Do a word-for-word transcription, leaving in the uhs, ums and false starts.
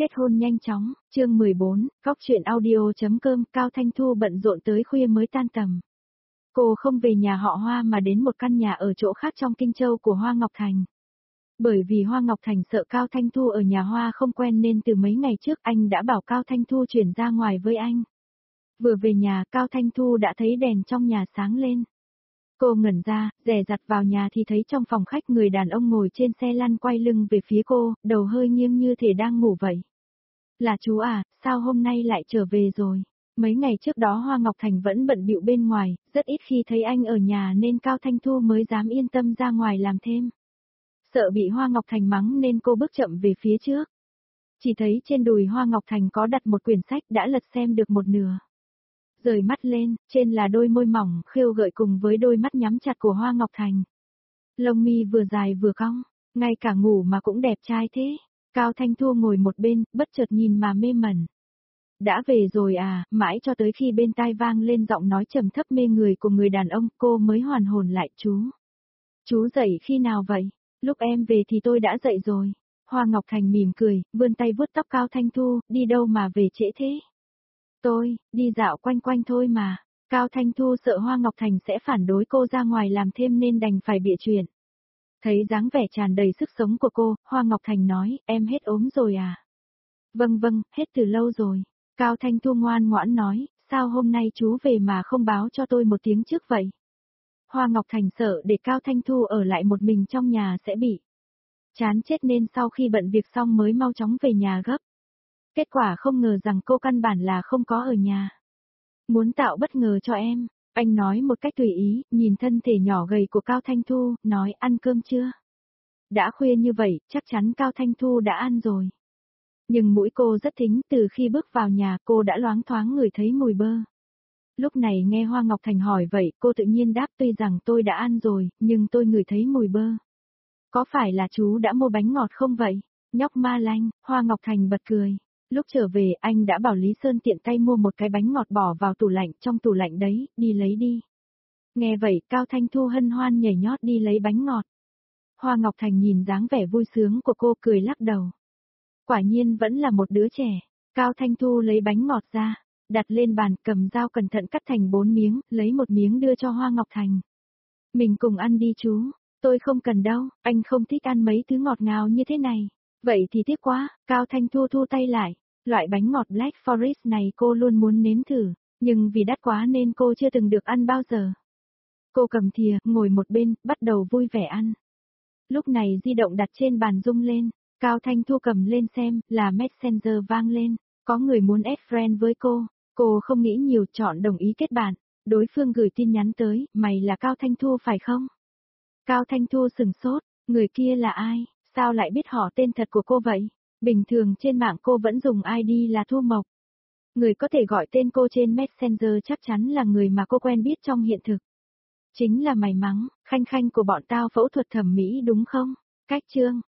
Kết hôn nhanh chóng, chương mười bốn, góc chuyện audio.com, Cao Thanh Thu bận rộn tới khuya mới tan tầm. Cô không về nhà họ Hoa mà đến một căn nhà ở chỗ khác trong Kinh Châu của Hoa Ngọc Thành. Bởi vì Hoa Ngọc Thành sợ Cao Thanh Thu ở nhà Hoa không quen nên từ mấy ngày trước anh đã bảo Cao Thanh Thu chuyển ra ngoài với anh. Vừa về nhà, Cao Thanh Thu đã thấy đèn trong nhà sáng lên. Cô ngẩn ra, dè dặt vào nhà thì thấy trong phòng khách người đàn ông ngồi trên xe lăn quay lưng về phía cô, đầu hơi nghiêng như thể đang ngủ vậy. Là chú à, sao hôm nay lại trở về rồi? Mấy ngày trước đó Hoa Ngọc Thành vẫn bận bịu bên ngoài, rất ít khi thấy anh ở nhà nên Cao Thanh Thu mới dám yên tâm ra ngoài làm thêm. Sợ bị Hoa Ngọc Thành mắng nên cô bước chậm về phía trước. Chỉ thấy trên đùi Hoa Ngọc Thành có đặt một quyển sách đã lật xem được một nửa. Rời mắt lên, trên là đôi môi mỏng, khêu gợi cùng với đôi mắt nhắm chặt của Hoa Ngọc Thành. Lông mi vừa dài vừa cong, ngay cả ngủ mà cũng đẹp trai thế. Cao Thanh Thu ngồi một bên, bất chợt nhìn mà mê mẩn. Đã về rồi à, mãi cho tới khi bên tai vang lên giọng nói trầm thấp mê người của người đàn ông, cô mới hoàn hồn lại. Chú. Chú dậy khi nào vậy? Lúc em về thì tôi đã dậy rồi. Hoa Ngọc Thành mỉm cười, vươn tay vuốt tóc Cao Thanh Thu, đi đâu mà về trễ thế? Tôi, đi dạo quanh quanh thôi mà. Cao Thanh Thu sợ Hoa Ngọc Thành sẽ phản đối cô ra ngoài làm thêm nên đành phải bịa chuyện. Thấy dáng vẻ tràn đầy sức sống của cô, Hoa Ngọc Thành nói, em hết ốm rồi à? Vâng vâng, hết từ lâu rồi. Cao Thanh Thu ngoan ngoãn nói, sao hôm nay chú về mà không báo cho tôi một tiếng trước vậy? Hoa Ngọc Thành sợ để Cao Thanh Thu ở lại một mình trong nhà sẽ bị chán chết nên sau khi bận việc xong mới mau chóng về nhà gấp. Kết quả không ngờ rằng cô căn bản là không có ở nhà. Muốn tạo bất ngờ cho em, anh nói một cách tùy ý, nhìn thân thể nhỏ gầy của Cao Thanh Thu, nói ăn cơm chưa? Đã khuya như vậy, chắc chắn Cao Thanh Thu đã ăn rồi. Nhưng mũi cô rất thính, từ khi bước vào nhà cô đã loáng thoáng ngửi thấy mùi bơ. Lúc này nghe Hoa Ngọc Thành hỏi vậy, cô tự nhiên đáp tuy rằng tôi đã ăn rồi, nhưng tôi ngửi thấy mùi bơ. Có phải là chú đã mua bánh ngọt không vậy? Nhóc ma lanh, Hoa Ngọc Thành bật cười. Lúc trở về anh đã bảo Lý Sơn tiện tay mua một cái bánh ngọt bỏ vào tủ lạnh, trong tủ lạnh đấy, đi lấy đi. Nghe vậy, Cao Thanh Thu hân hoan nhảy nhót đi lấy bánh ngọt. Hoa Ngọc Thành nhìn dáng vẻ vui sướng của cô cười lắc đầu. Quả nhiên vẫn là một đứa trẻ. Cao Thanh Thu lấy bánh ngọt ra, đặt lên bàn, cầm dao cẩn thận cắt thành bốn miếng, lấy một miếng đưa cho Hoa Ngọc Thành. Mình cùng ăn đi chú, tôi không cần đâu, anh không thích ăn mấy thứ ngọt ngào như thế này. Vậy thì tiếc quá, Cao Thanh Thu thu tay lại. Loại bánh ngọt Black Forest này cô luôn muốn nếm thử, nhưng vì đắt quá nên cô chưa từng được ăn bao giờ. Cô cầm thìa, ngồi một bên, bắt đầu vui vẻ ăn. Lúc này di động đặt trên bàn rung lên, Cao Thanh Thu cầm lên xem, là Messenger vang lên, có người muốn add friend với cô. Cô không nghĩ nhiều, chọn đồng ý kết bạn. Đối phương gửi tin nhắn tới, mày là Cao Thanh Thu phải không? Cao Thanh Thu sừng sốt, người kia là ai, sao lại biết họ tên thật của cô vậy? Bình thường trên mạng cô vẫn dùng i đê là Thu Mộc. Người có thể gọi tên cô trên Messenger chắc chắn là người mà cô quen biết trong hiện thực. Chính là mày mắng, khanh khanh của bọn tao phẫu thuật thẩm mỹ đúng không? Cách chương.